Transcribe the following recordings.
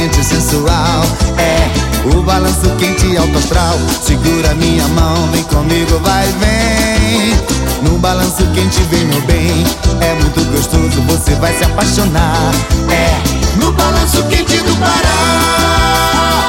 caliente, sensual. É o balanço quente, alto astral. Segura minha mão, vem comigo, vai, vem. No balanço quente, vem meu bem. É muito gostoso, você vai se apaixonar. É no balanço quente do Pará.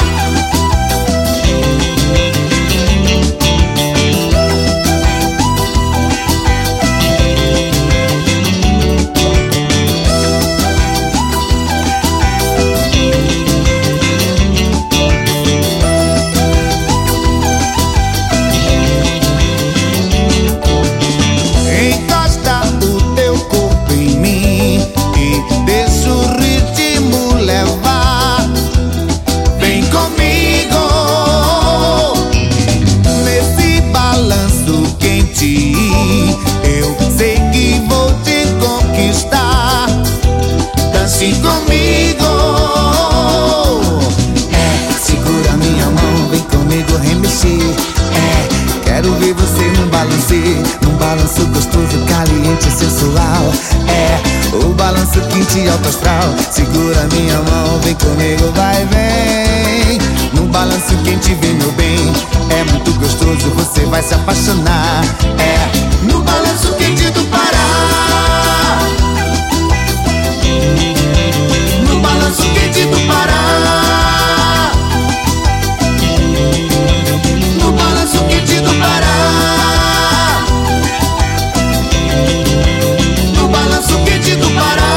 Eu sei que vou te conquistar. Dance comigo. É, segura minha mão, vem comigo remexer. É, quero ver você num balanço gostoso, caliente, sensual. É, o balanço quente, alto astral. Segura minha mão, vem comigo, vai, vem. No balanço quente, vem meu bem. É muito gostoso, você vai se apaixonar. É no balanço quente do Pará. No balanço quente do Pará. No balanço quente do Pará. No balanço quente do Pará.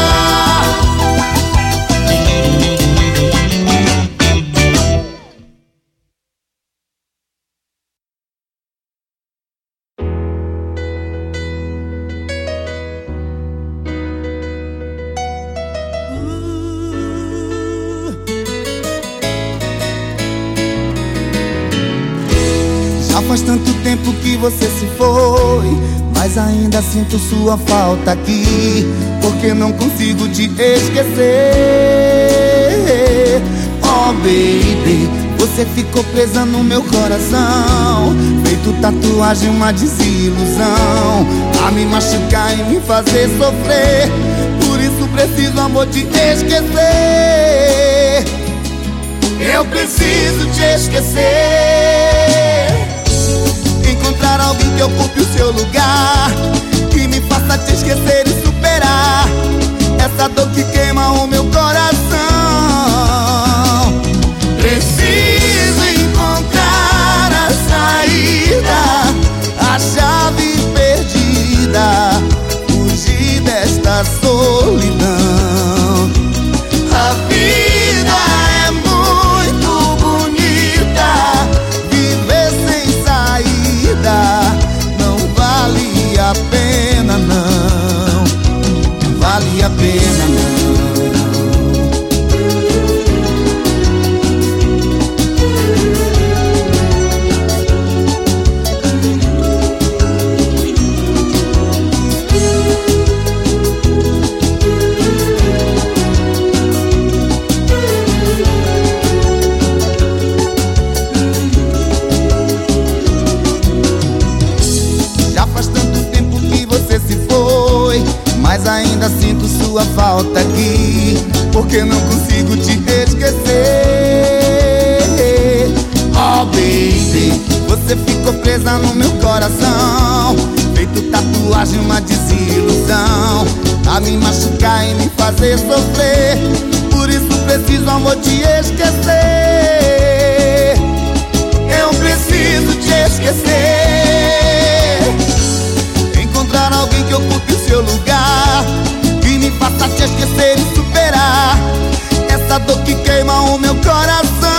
Faz tanto tempo que você se foi, mas ainda sinto sua falta aqui, porque não consigo te esquecer. Oh baby, você ficou presa no meu coração, feito tatuagem, uma desilusão, a me machucar e me fazer sofrer. Por isso preciso, amor, te esquecer. Eu preciso te esquecer. Encontrar alguém que ocupe o seu lugar, que me faça te esquecer e superar essa dor que queima o meu coração. Preciso encontrar a saída, a chave perdida, fugir desta solidão. A vida é muito bonita, viver sem saída não vale a pena, não vale a pena, não. Mas ainda sinto sua falta aqui, porque não consigo te esquecer. Oh baby, você ficou presa no meu coração, feito tatuagem, uma desilusão, a me machucar e me fazer sofrer. Por isso preciso, amor, te esquecer. Eu preciso te esquecer. Encontrar alguém que ocupe o seu lugar, que me faça te esquecer e superar essa dor que queima o meu coração.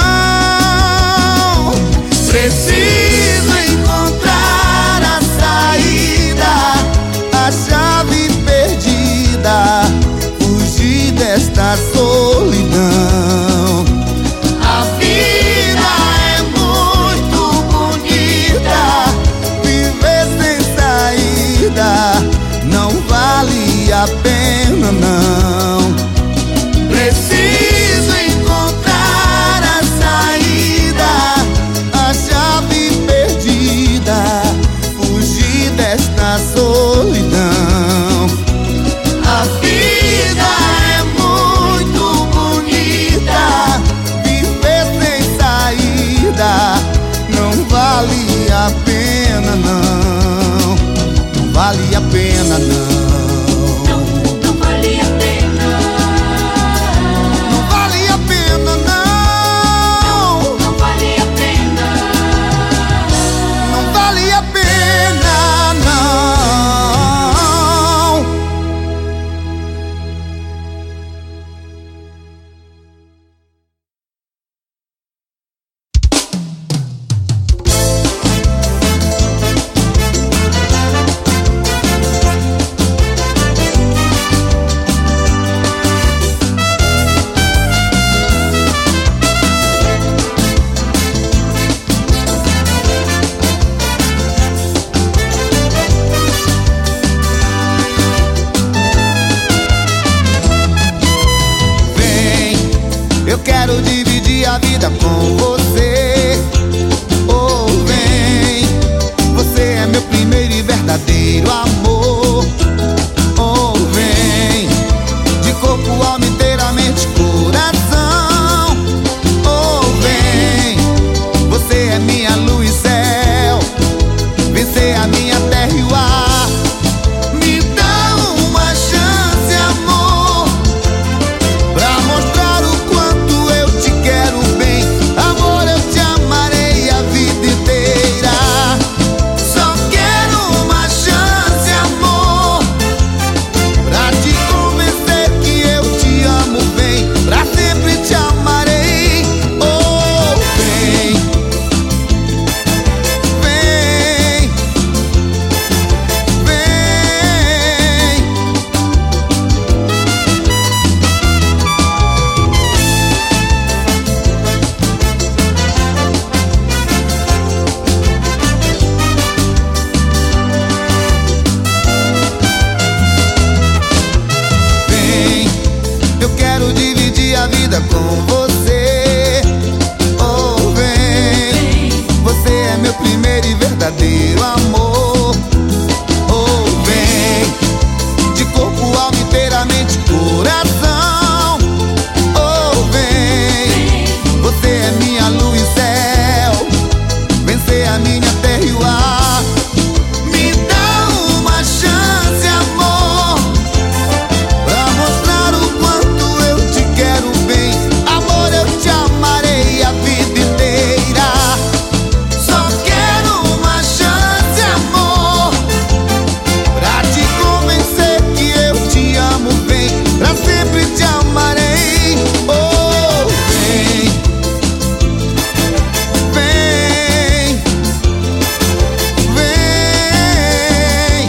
Preciso encontrar a saída, a chave perdida, fugir desta solidão. A vida é muito bonita, viver sem saída não vale a pena, não. Preciso encontrar quero dividir a vida com você. Oh, vem, você é meu primeiro e verdadeiro amor. Oh, vem, de corpo, alma, inteiramente coração. Oh, vem, você é minha luz e céu. Vencer a minha terra e o ar. Me dá uma chance, amor, pra mostrar o quanto eu te quero bem. Amor, eu te amarei a vida inteira. Só quero uma chance, amor, pra te convencer que eu te amo bem. Pra sempre te amarei. Oh, vem, vem, vem. Vem, eu quero dividir a vida com você. Oh, vem, você é meu primeiro e verdadeiro amor. Oh, vem, de corpo, alma, inteiramente coração. Oh, vem, você é minha luz e céu. Vencer a minha terra e o ar. Me dá uma chance, amor, pra mostrar o quanto eu te quero bem. Amor, eu te amarei a vida inteira. Só quero uma chance, amor, pra te convencer que eu te amo bem. Pra sempre te amarei. Oh, vem, vem, vem,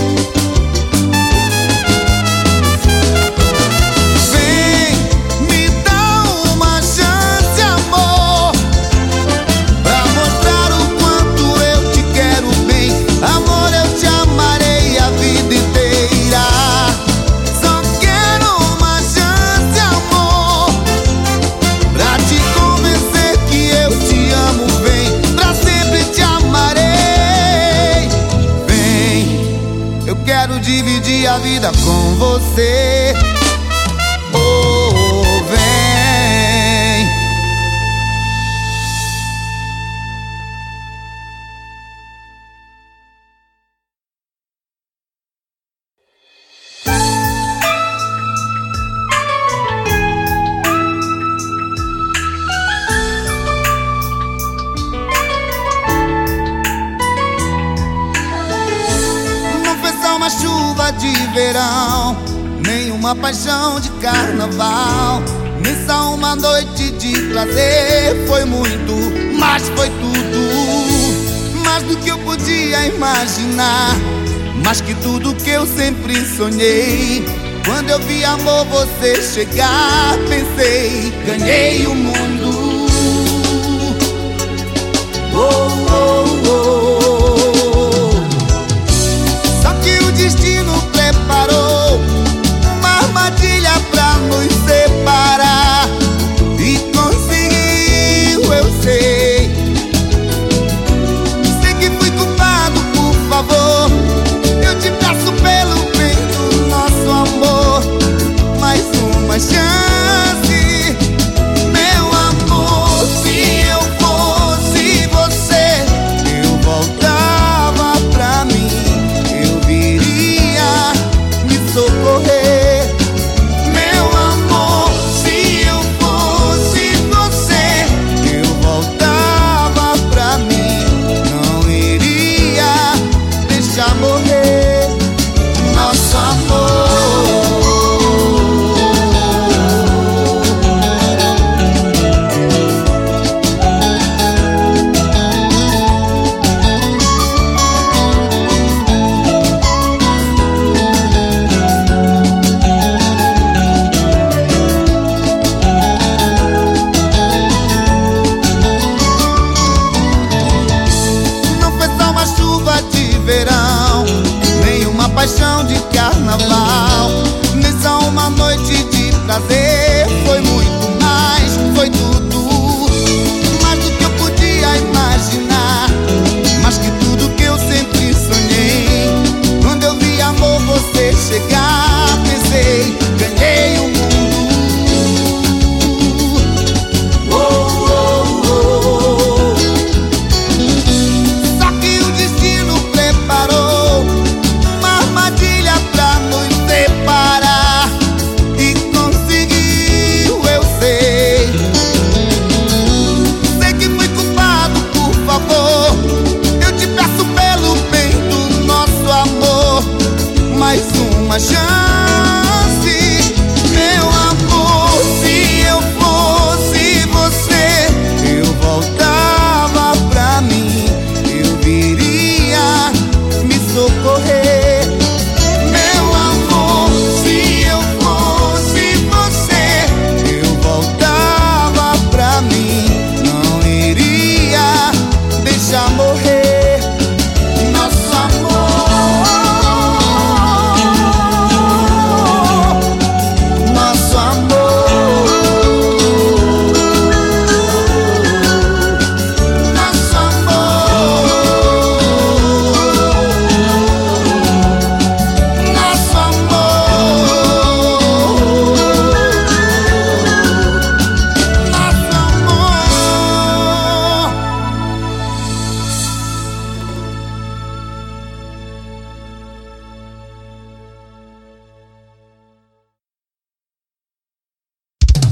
vem. Me dá uma chance, amor, pra mostrar o quanto eu te quero bem. Amor, eu te amarei a vida inteira. Só quero uma chance, amor, pra te convencer que eu te amo bem. Pra sempre te amarei. Vem, eu quero dividir a vida com você. Oh, vem. Não foi só uma chuva de verão, nem uma paixão de carnaval, nem só uma noite de prazer. Foi muito, mas foi tudo, mais do que eu podia imaginar, mais que tudo que eu sempre sonhei. Quando eu vi, amor, você chegar, pensei, ganhei o mundo. Oh, oh, oh. Só que o destino preparou uma armadilha pra nos separar, e conseguiu, eu sei. Sei que fui culpado, por favor, eu te peço pelo bem do nosso amor, mais uma chance, meu amor. Se eu fosse você, eu voltava pra mim, eu viria, me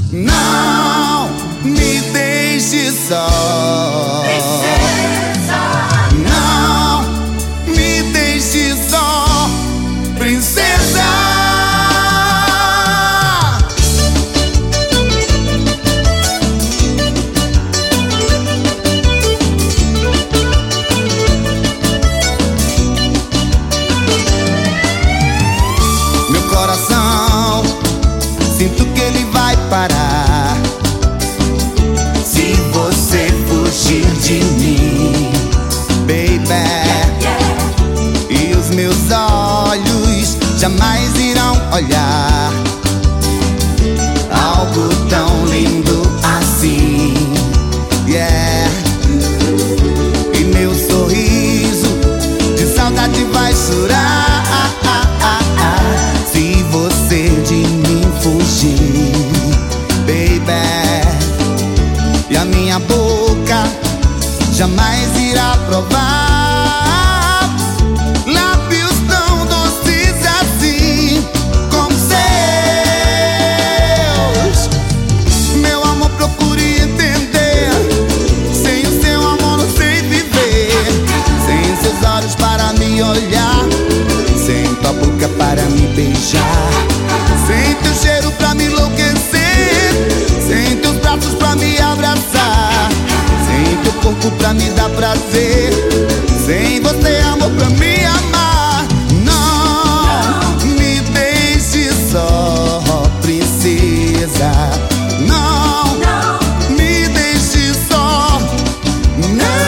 Não me deixe só. Não me deixe só, princesa. Meu coração, sinto que ele vai parar se você fugir de mim, baby. E os meus olhos jamais irão olhar algo tão lindo assim, yeah. E meu sorriso de saudade vai chorar se você de mim fugir, baby. E a minha boca jamais irá provar lábios tão doces assim como seus. Meu amor, procure entender, sem o seu amor não sei viver. Sem seus olhos para me olhar, sem tua boca para me beijar, sem teu cheiro pra me enlouquecer, sem teus braços pra me abraçar, sem teu corpo pra me dar prazer, sem você, amor, pra me amar. Não me deixe só, princesa. Não me deixe só. Não.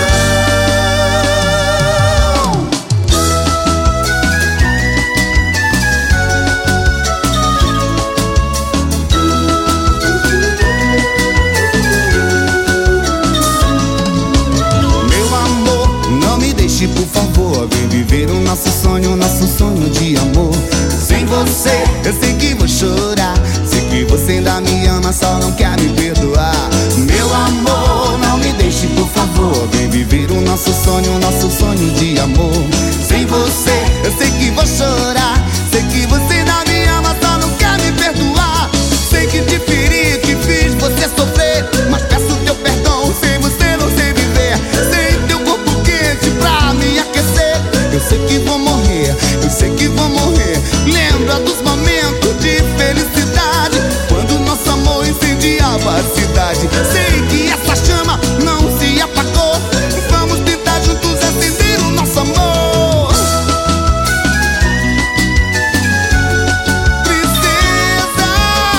Por favor, vem viver o nosso sonho de amor. Sem você, eu sei que vou chorar. Sei que você ainda me ama, só não quer me perdoar. Meu amor, não me deixe, por favor. Vem viver o nosso sonho de amor. Sem você, eu sei que vou chorar. Sei que você ainda me ama, só não quer me perdoar. Sei que te feri, que fiz você sofrer, mas peço teu perdão, sem você não sei viver. Sem teu corpo quente pra me aquecer, eu sei que vou morrer, eu sei que vou morrer. Lembra dos momentos de felicidade, quando nosso amor incendiava a cidade. Sei que essa chama não se apagou, vamos tentar juntos acender o nosso amor. Princesa,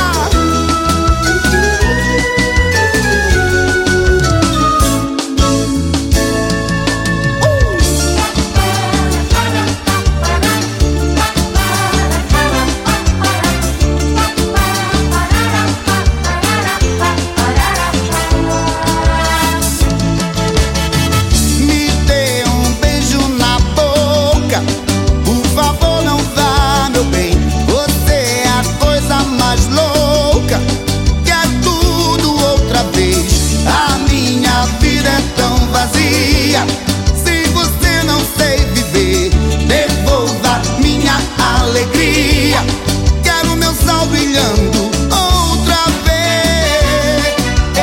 me dê um beijo na boca, por favor, não vá, meu bem. Você é a coisa mais louca, quer tudo outra vez. A minha vida é tão vazia, sem você não sei viver. Devolva minha alegria, quero meu sol brilhando outra vez.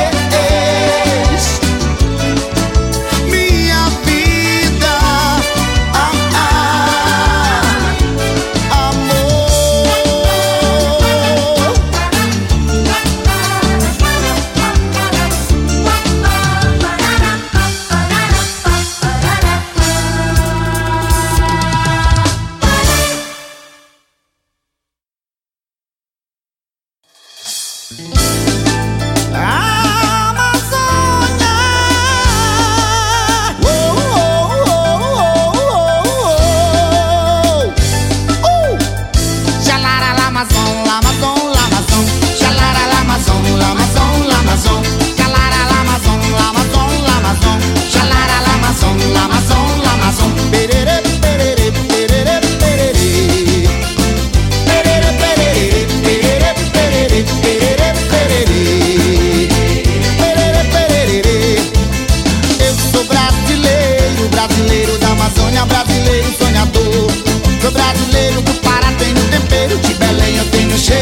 Minha vida, amor. Amazônia. Xalara Lamazon, Lamazon, Lamazon. Xalara Lamazon, Lamazon, Lamazon. Xalara Lamazon, Lamazon, Lamazon. Xalara Lamazon, Lamazon, Lamazon. Perere, perere, perere, perere. Perere, perere, perere, perere, perere, perere. Perere, perere. Eu sou brasileiro, brasileiro da Amazônia, brasileiro sonhador. Sou brasileiro do Pará, tenho tempero, de Belém eu tenho cheiro.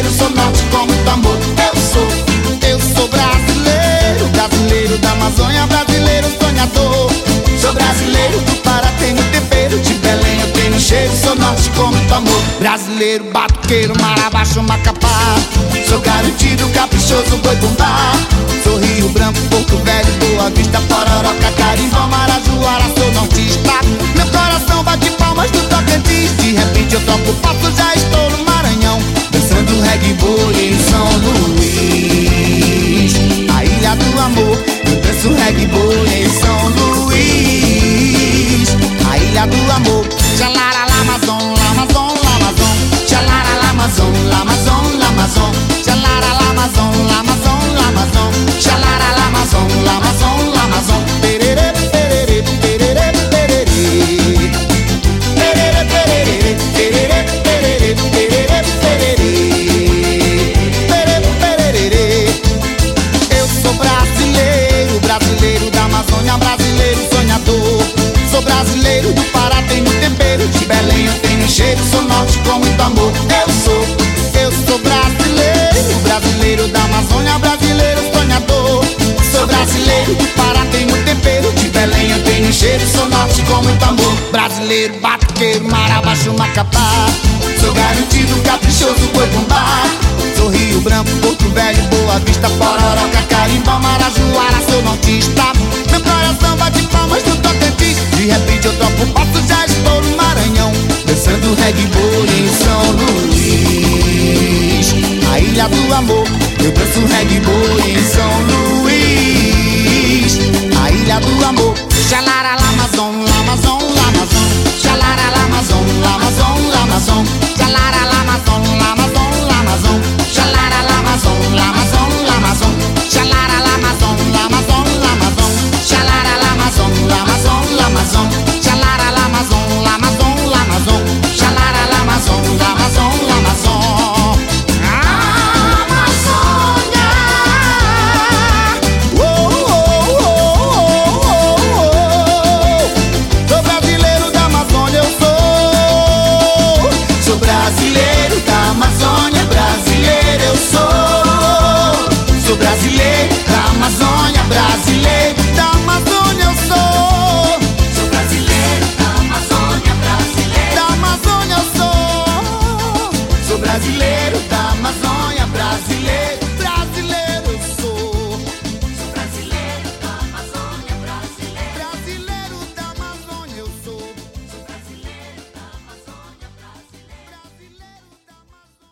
brasileiro, batuqueiro, marabaixo, macapá. Sou garantido, caprichoso, boi bumbá. Sou Rio Branco, Porto Velho, Boa Vista, Pororoca, Carimbó, Marajoara, sou nortista. Meu coração bate palmas do Tocantins. De repente eu troco o passo, já estou no Maranhão, dançando reggae boi em São Luís, a ilha do amor. Eu danço reggae boi em São Luís, a ilha do amor. Xalara, lamazon, lamazon, lamazon. Xalara, lamazon, lamazon, lamazon. Xalara, lamazon, lamazon, lamazon. Xalara, lamazon, lamazon, lamazon. Perere, perere, perere, perere. Perere, perere, perere, perere, perere, perere. Perere, perere. Eu sou brasileiro, brasileiro da Amazônia, brasileiro sonhador. Sou brasileiro do Pará, tenho tempero. De Belém eu tenho cheiro, sou norte com muito amor. Eu sou brasileiro, brasileiro da Amazônia, brasileiro sonhador. Sou brasileiro do Pará, tenho tempero. De Belém eu tenho cheiro, sou norte com muito amor. Brasileiro, batuqueiro, marabaixo, macapá. Sou garantido, caprichoso, boi bumbá. Sou Rio Branco, Porto Velho, Boa Vista, Pororoca, Carimbó, Marajoara, sou nortista. Meu coração bate palmas do Tocantins. De repente eu troco o passo, já estou no Maranhão, dançando reggae boi em São Luís, a ilha do amor. Eu danço reggae boi em São Luís, a ilha do amor. Xalara, lamazon, lamazon, lamazon. Xalara, lamazon, lamazon, lamazon. Xalara, lamazon, lamazon, lamazon. Xalara, lamazon, lamazon, lamazon. Xalara, lamazon, lamazon, lamazon. Xalara, lamazon, lamazon, lamazon. Xalara, lamazon, lamazon, lamazon. Xalara, lamazon, lamazon, lamazon. Amazônia. Oh, oh, oh, oh, oh, oh. Sou brasileiro da Amazônia, eu sou. Sou brasileiro da Amazônia, brasileiro eu sou. Sou brasileiro da Amazônia, brasileiro da Amazônia eu sou. Sou brasileiro da Amazônia, brasileiro da Amazônia eu sou. Sou brasileiro da Amazônia, brasileiro, brasileiro eu sou. Sou brasileiro da Amazônia, brasileiro, brasileiro da Amazônia eu sou. Sou brasileiro da Amazônia, brasileiro, brasileiro da Amazônia.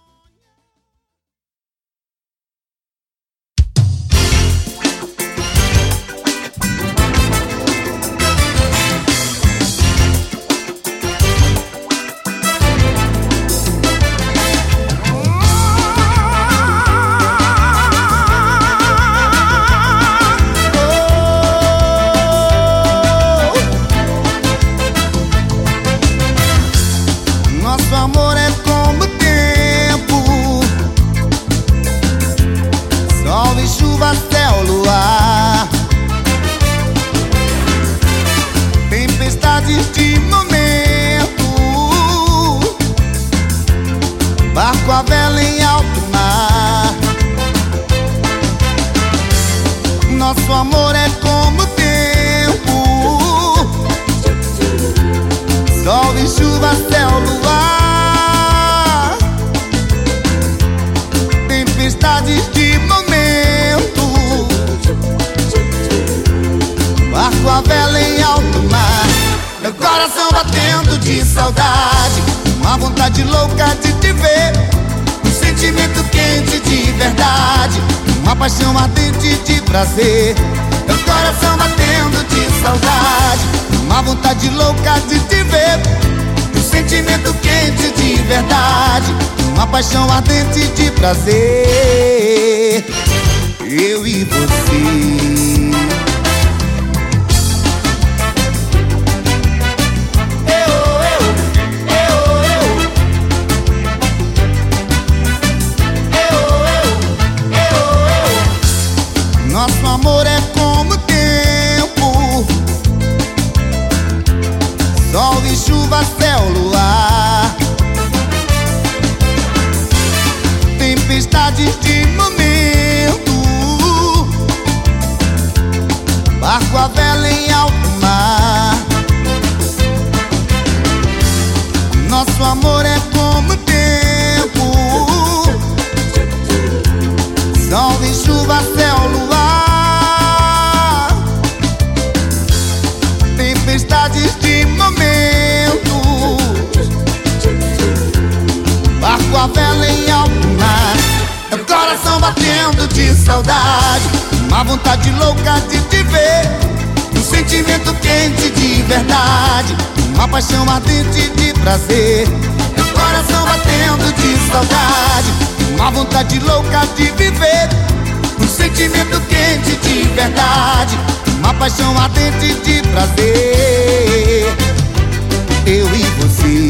Nosso amor é como o tempo, sol e chuva, céu, luar, tempestades de momento, barco a vela em alto mar. Nosso amor é como o tempo, sol e chuva, céu, luar, tempestades de momento, barco a vela em alto mar. Meu coração batendo de saudade, uma vontade louca de te ver, um sentimento quente de verdade, uma paixão ardente de prazer. Meu coração batendo de saudade, uma vontade louca de te ver, um sentimento quente de verdade, uma paixão ardente de prazer. Eu e você. Nosso amor é como o tempo, sol e chuva, céu, luar, tempestades de momento, barco a vela em alto mar. Nosso amor é como o tempo, coração batendo de saudade, uma vontade louca de te ver, um sentimento quente de verdade, uma paixão ardente de prazer. Meu coração batendo de saudade, uma vontade louca de viver, um sentimento quente de verdade, uma paixão ardente de prazer. Eu e você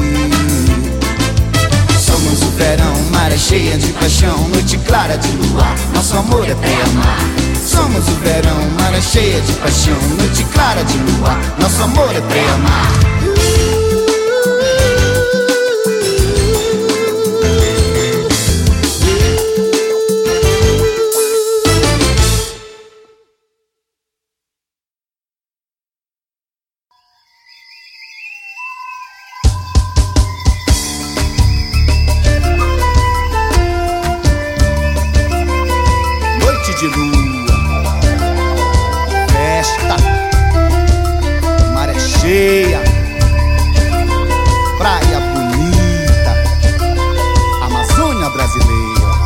somos o verão, maré cheia de paixão, noite clara de luar, nosso amor é pra amar. Somos o verão, maré cheia de paixão, noite clara de luar, nosso amor é pra amar. De lua, festa, maré cheia, praia bonita, Amazônia brasileira.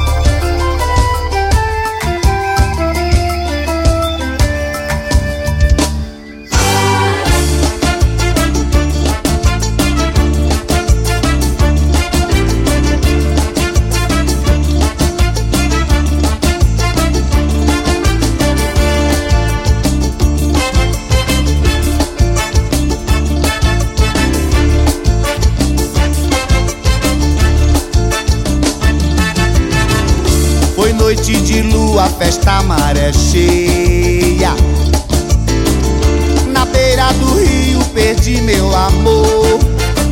Foi noite de lua, festa, maré cheia, na beira do rio perdi meu amor.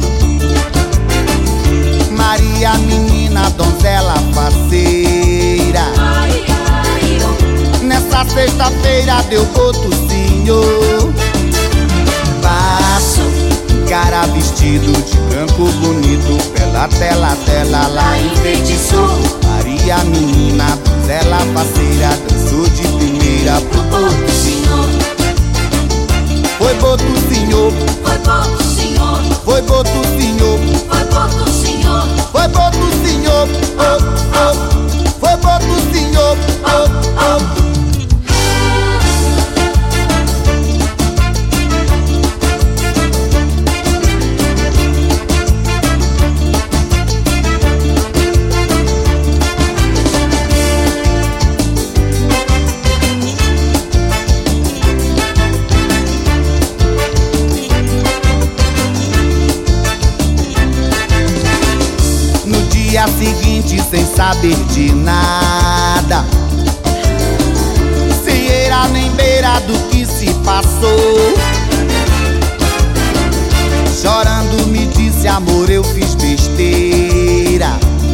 Maria, menina, donzela faceira, nessa sexta-feira deu boto, senhor. Passo, cara vestido de branco bonito, pela tela dela lá enfeitiçou. Maria, menina, donzela faceira, dançou de primeira pro boto, senhor. Foi boto, senhor. Foi boto, senhor. Foi boto, senhor. Foi boto, senhor. Foi boto, senhor. Oh, oh. Foi boto, senhor. Oh, oh. Dia seguinte, sem saber de nada, sem eira nem beira do que se passou, chorando me disse: amor, eu fiz besteira.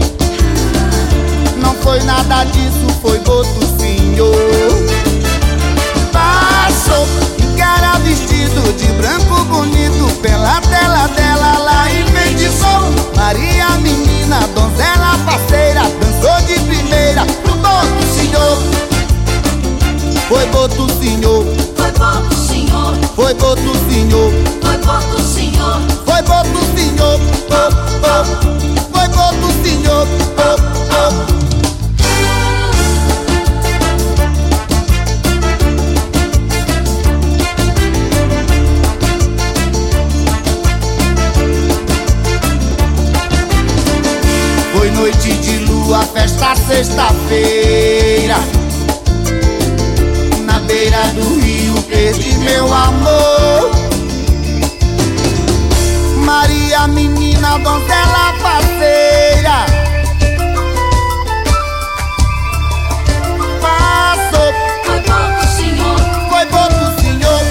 Não foi nada disso, foi boto, senhor. Passou, cara vestido de branco bonito, pela tela dela lá enfeitiçou. Maria, menina, donzela faceira, dançou de primeira pro boto, senhor. Foi boto, senhor. Foi boto, senhor. Foi boto, senhor. Foi boto, senhor. Foi boto, senhor. Oh, oh. Foi boto, senhor. Oh, oh. Foi noite de lua, festa, sexta-feira, na beira do rio perdi meu amor. Maria, menina, donzela faceira, passou. Foi boto, senhor. Foi boto, senhor.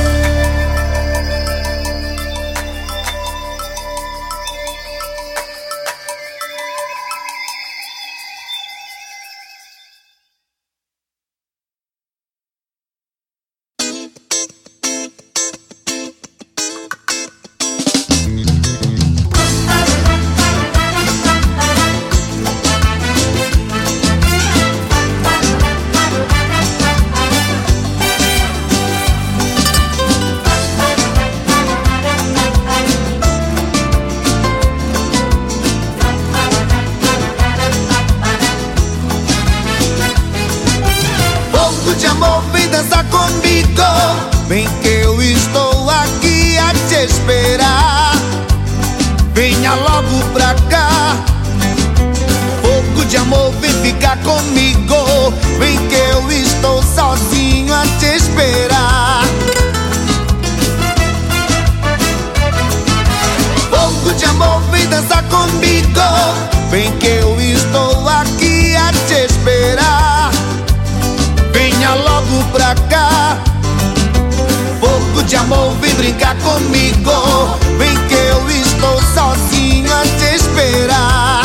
dançar comigo. Vem que eu estou aqui a te esperar. Venha logo pra cá. Fogo de amor, vem ficar comigo. Vem que eu estou sozinho a te esperar. Fogo de amor, vem dançar comigo. Vem que eu estou aqui a te esperar. Venha logo pra cá. Fogo de amor, vem brincar comigo. Vem que eu estou sozinho a te esperar.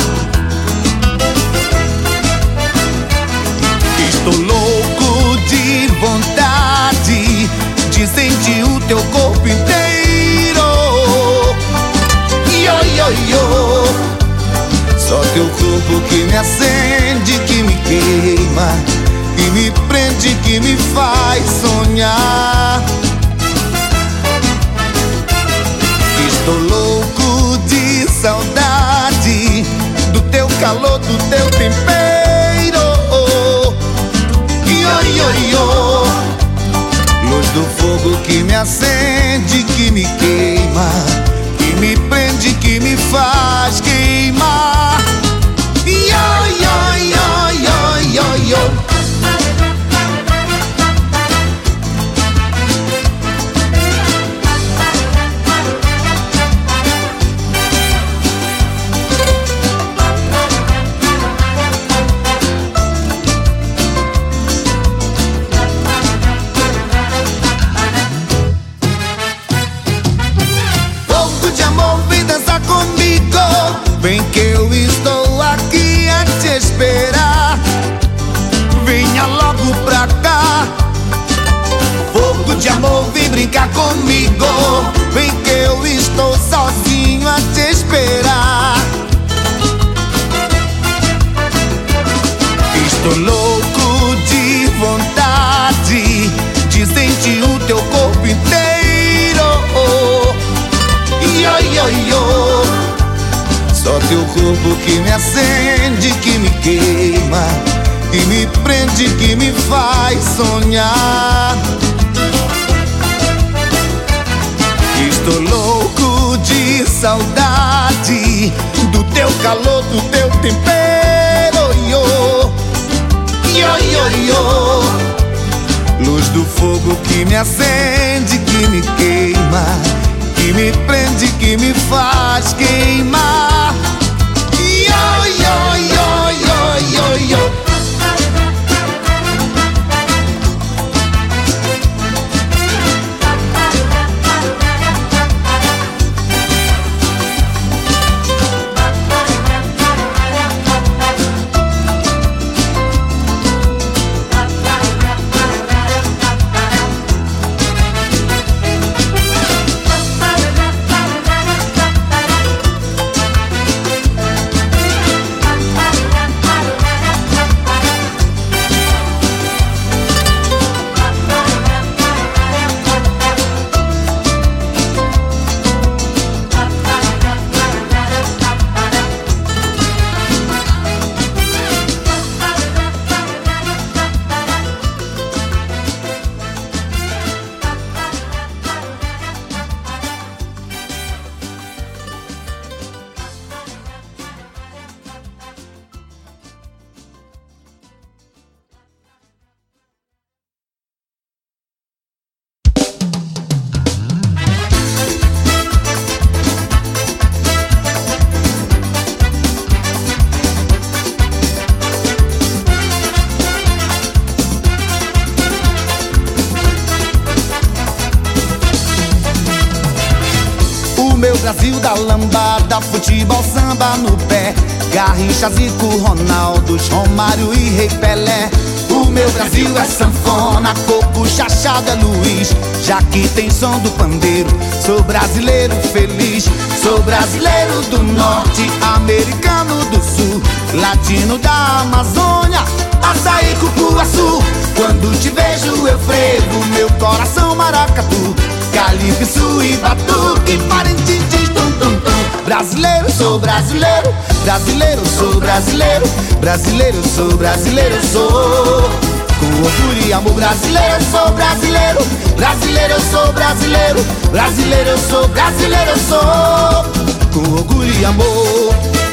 Estou louco de vontade de sentir o teu corpo inteiro. Yo, yo, yo. Só teu corpo que me acende, que me queima, que me prende, que me faz sonhar. Estou louco de saudade do teu calor, do teu tempero. Yo, yo, yo. Luz do fogo que me acende, que me queima, que me prende, que me faz queimar. Yo, yo, yo, yo, yo, yo. Vem que eu estou aqui a te esperar. Venha logo pra cá. Fogo de amor, vem brincar comigo. Vem que eu estou sozinho a te esperar. Estou louco de vontade de sentir o teu corpo inteiro. Yo, yo, yo. Só teu corpo que me acende, que me queima, que me prende, que me faz sonhar. Estou louco de saudade do teu calor, do teu tempero. Yo, yo, yo, yo. Luz do fogo que me acende, que me queima, que me prende, que me faz queimar. Yo, yo, yo, yo, yo, yo. Brasil da lambada, futebol, samba no pé, Garrincha, Zico, Ronaldo, Romário e Rei Pelé. O meu Brasil é sanfona, coco, chachado é Luiz. Já que tem som do pandeiro, sou brasileiro feliz. Sou brasileiro do norte, americano do sul, latino da Amazônia, açaí, cupuaçu. Quando te vejo eu frevo, meu coração maracatu, calypso e batuque, parintins, tum, tum, tum. Brasileiro, sou brasileiro, brasileiro, sou brasileiro, brasileiro, sou brasileiro, sou. Com orgulho e amor, brasileiro, eu sou brasileiro. Brasileiro, eu sou brasileiro. Brasileiro, eu sou brasileiro, eu sou. Com orgulho e amor.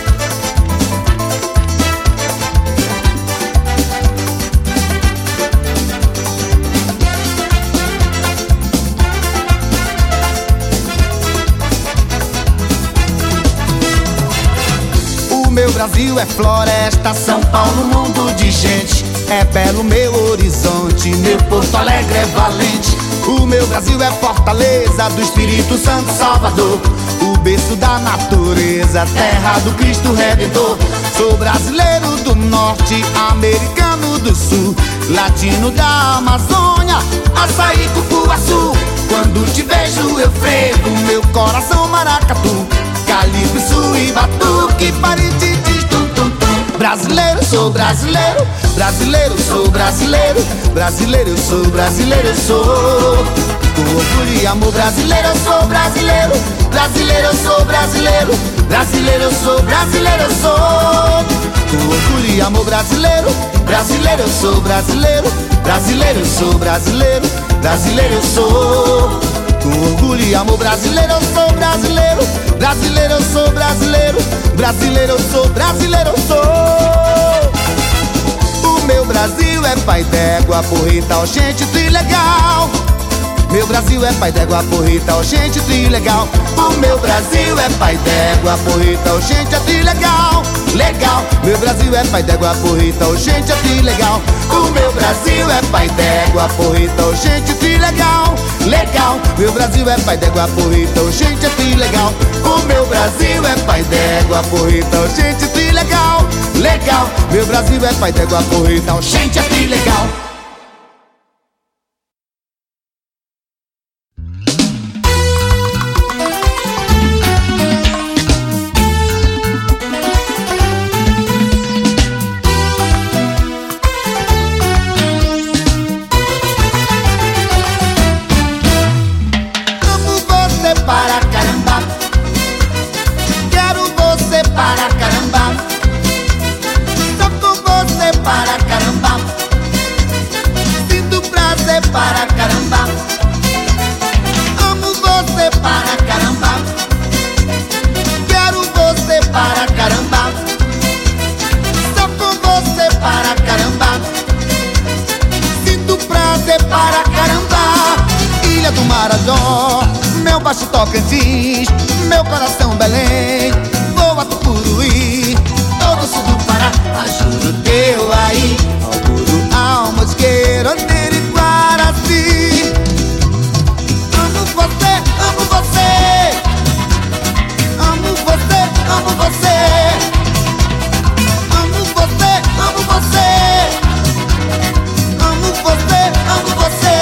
Meu Brasil é floresta, São Paulo, mundo de gente. É belo meu horizonte, meu Porto Alegre é valente. O meu Brasil é fortaleza do Espírito Santo Salvador, o berço da natureza, terra do Cristo Redentor. Sou brasileiro do norte, americano do sul, latino da Amazônia, açaí, cupuaçu. Quando te vejo eu frevo, meu coração maracatu, calypso e batuque, parede, tum, tum, tum. Brasileiro, sou brasileiro. Brasileiro, sou brasileiro. Brasileiro, eu sou brasileiro, eu sou. Com orgulho e amor, brasileiro, eu sou brasileiro. Brasileiro, eu sou brasileiro. Brasileiro, eu sou brasileiro, eu sou. Com orgulho e amor, brasileiro. Brasileiro, eu sou brasileiro. Brasileiro, eu sou brasileiro. Brasileiro, eu sou. Com orgulho e amor, brasileiro, eu sou brasileiro. Brasileiro, eu sou brasileiro. Brasileiro, eu sou brasileiro, eu sou. O meu Brasil é pai d'égua, porrita, oxente, trilegal. Meu Brasil é pai d'égua, porrita, oxente, trilegal. O meu Brasil é pai d'égua, porrita, oxente, trilegal. Legal. Meu Brasil é pai d'égua, porrita, oxente, trilegal. O meu Brasil é pai d'égua, porrita, oxente, trilegal. Legal. Meu Brasil é pai d'égua, porrita, oxente, trilegal. O meu Brasil é pai d'égua, porrita, oxente, trilegal. Legal. Meu Brasil é pai d'égua, porrita, oxente, trilegal. Para caramba, quero você para caramba, só com você para caramba, sinto prazer para caramba, amo você para caramba, quero você para caramba, só com você para caramba, sinto prazer para caramba. Ilha do Marajó, meu baixo Tocantins, meu coração Belém, voa Tucuruí, Todo sul do Pará, ajudo teu aí, Alburo, Almas, Queironeiro e Guaraci. amo você, amo você, amo você, amo você, amo você, amo você, amo você, amo você.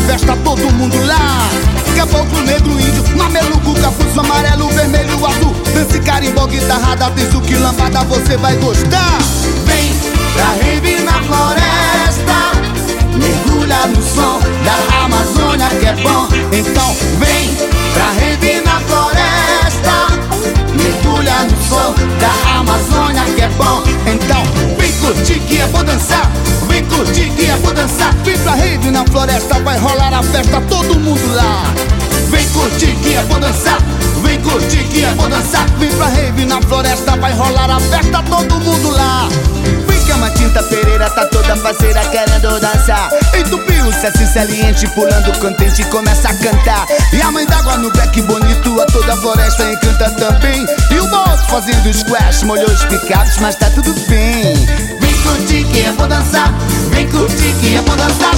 festa, todo mundo lá. Caboclo, negro, índio, mameluco, capuz amarelo, vermelho, azul. Dance, carimbó, guitarrada, que lambada, você vai gostar. Vem pra rave na floresta, mergulha no som da Amazônia que é bom. Então vem pra rave na floresta, mergulha no som da Amazônia que é bom. Então vem curtir que é bom dançar, vem curtir que é bom dançar. Vem pra rave na floresta, vai rolar a festa, todo mundo lá. Vem curtir que é bom dançar, vem curtir que é bom dançar. Vem pra rave na floresta, vai rolar a festa, todo mundo lá. Vem que a Matinta Pereira tá toda parceira querendo dançar. Entupiu o Ceci Saliente, pulando contente, começa a cantar. E a Mãe d'Água no Beck Bonito, a toda a floresta encanta também. E o moço fazendo squash, molhou os picapes, mas tá tudo bem. Vem curtir que é bom dançar, vem curtir que é bom dançar.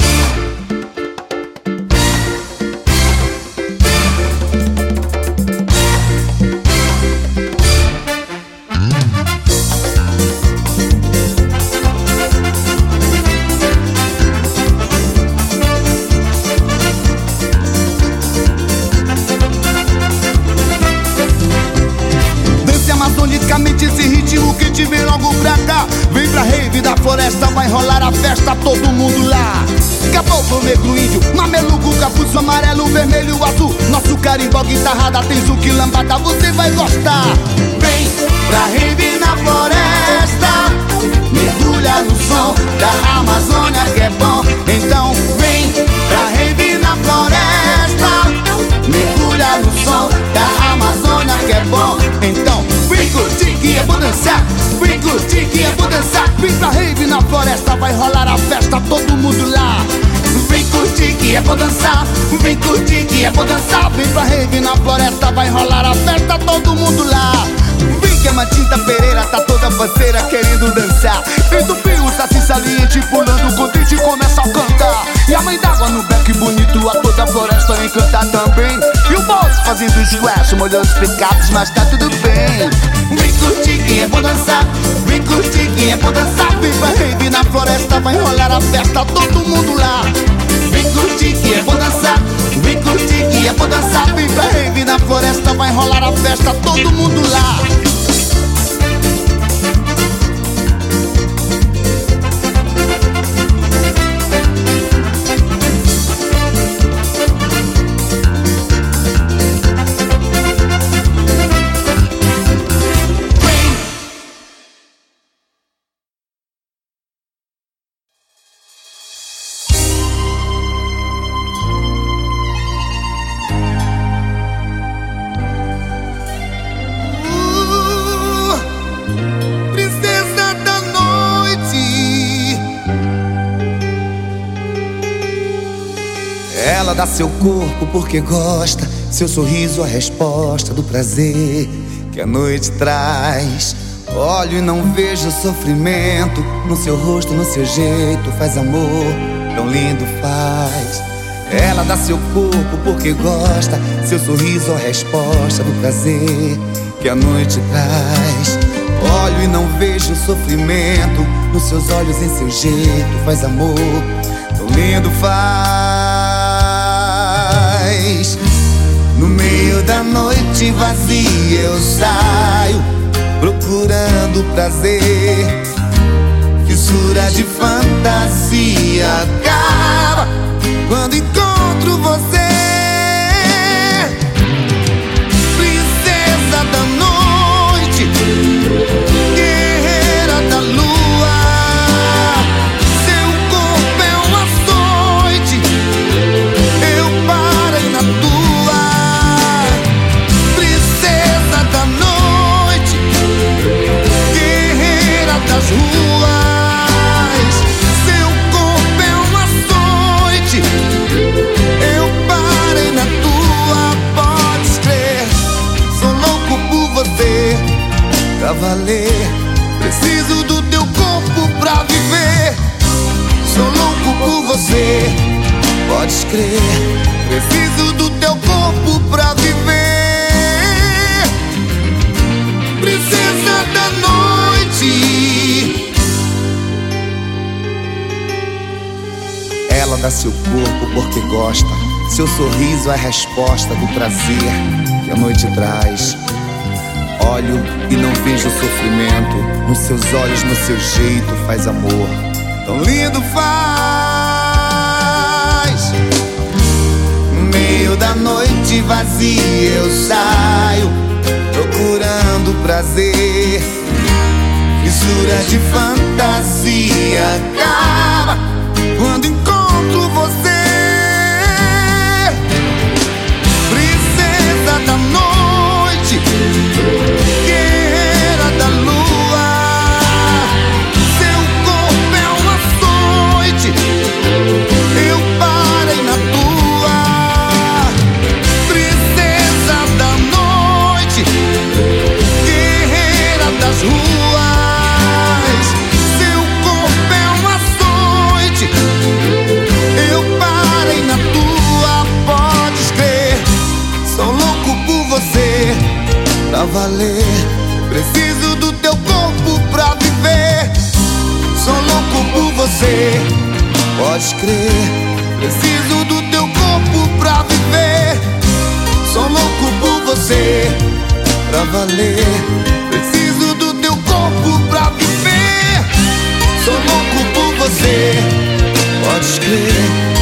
Amazonicamente esse ritmo que te vem logo pra cá. Vem pra rave da floresta, vai rolar a festa, todo mundo lá. Caboclo, negro, índio, mameluco, capuz amarelo, vermelho, azul. Nosso carimbó, guitarrada, tem que lambada, você vai gostar. Vem pra rave na floresta, mergulha no som da Amazônia que é bom. Então vem pra rave na floresta, mergulha no som da Amazônia que é bom. Então vem curtir que é bom dançar, vem curtir que é bom dançar. Vem pra rave na floresta, vai rolar a festa, todo mundo lá. Vem curtir que é bom dançar, vem curtir que é bom dançar. Vem pra rave na floresta, vai rolar a festa, todo mundo lá. Vem que a Matinta Pereira tá toda parceira querendo dançar. Entupiu o Saci Saliente, pulando contente, começa a cantar. E a Mãe d'Água no Beck Bonito, a toda a floresta encanta também. E o moço fazendo squash, molhou os picapes, mas tá tudo bem. Vem curtir que é bom dançar, vem curtir que é bom dançar. Vem pra rave na floresta, vai rolar a festa, todo mundo lá. Vem curtir que é bom dançar, vem curtir que é bom dançar. Vem pra rave na floresta, vai rolar a festa, todo mundo lá. Ela dá seu corpo porque gosta, seu sorriso a resposta do prazer que a noite traz. Olho e não vejo sofrimento no seu rosto, no seu jeito, faz amor, tão lindo faz. Ela dá seu corpo porque gosta, seu sorriso a resposta do prazer que a noite traz. Olho e não vejo sofrimento nos seus olhos, em seu jeito, faz amor, tão lindo faz. No meio da noite vazia eu saio procurando prazer. Fissura de fantasia acaba quando encontro você. Princesa da noite, guerreira da lua, seu corpo é um açoite, eu parei na tua. Princesa da noite, guerreira das ruas, seu corpo é um açoite, eu parei na tua. Podes crer, sou louco por você, pra valer. Preciso do teu corpo pra viver. Sou louco por você, podes crer. Preciso do teu corpo pra viver. Princesa da noite. Ela joga seu corpo porque gosta. Seu sorriso é a resposta do prazer que a noite traz. Olho e não vejo sofrimento. Nos seus olhos, no seu jeito, faz amor. Tão lindo faz. No meio da noite vazia eu saio, procurando prazer. Fissura de fantasia acaba quando encontro você. Princesa da noite, guerreira da lua, seu corpo é um açoite, eu parei na tua. Princesa da noite, guerreira das ruas, seu corpo é um açoite, eu parei na tua. Podes crer, sou louco por você, pra valer. Preciso do teu corpo pra viver. Sou louco por você, pode crer. Preciso do teu corpo pra viver. Sou louco por você, pra valer. Preciso do teu corpo pra viver. Sou louco por você, pode crer.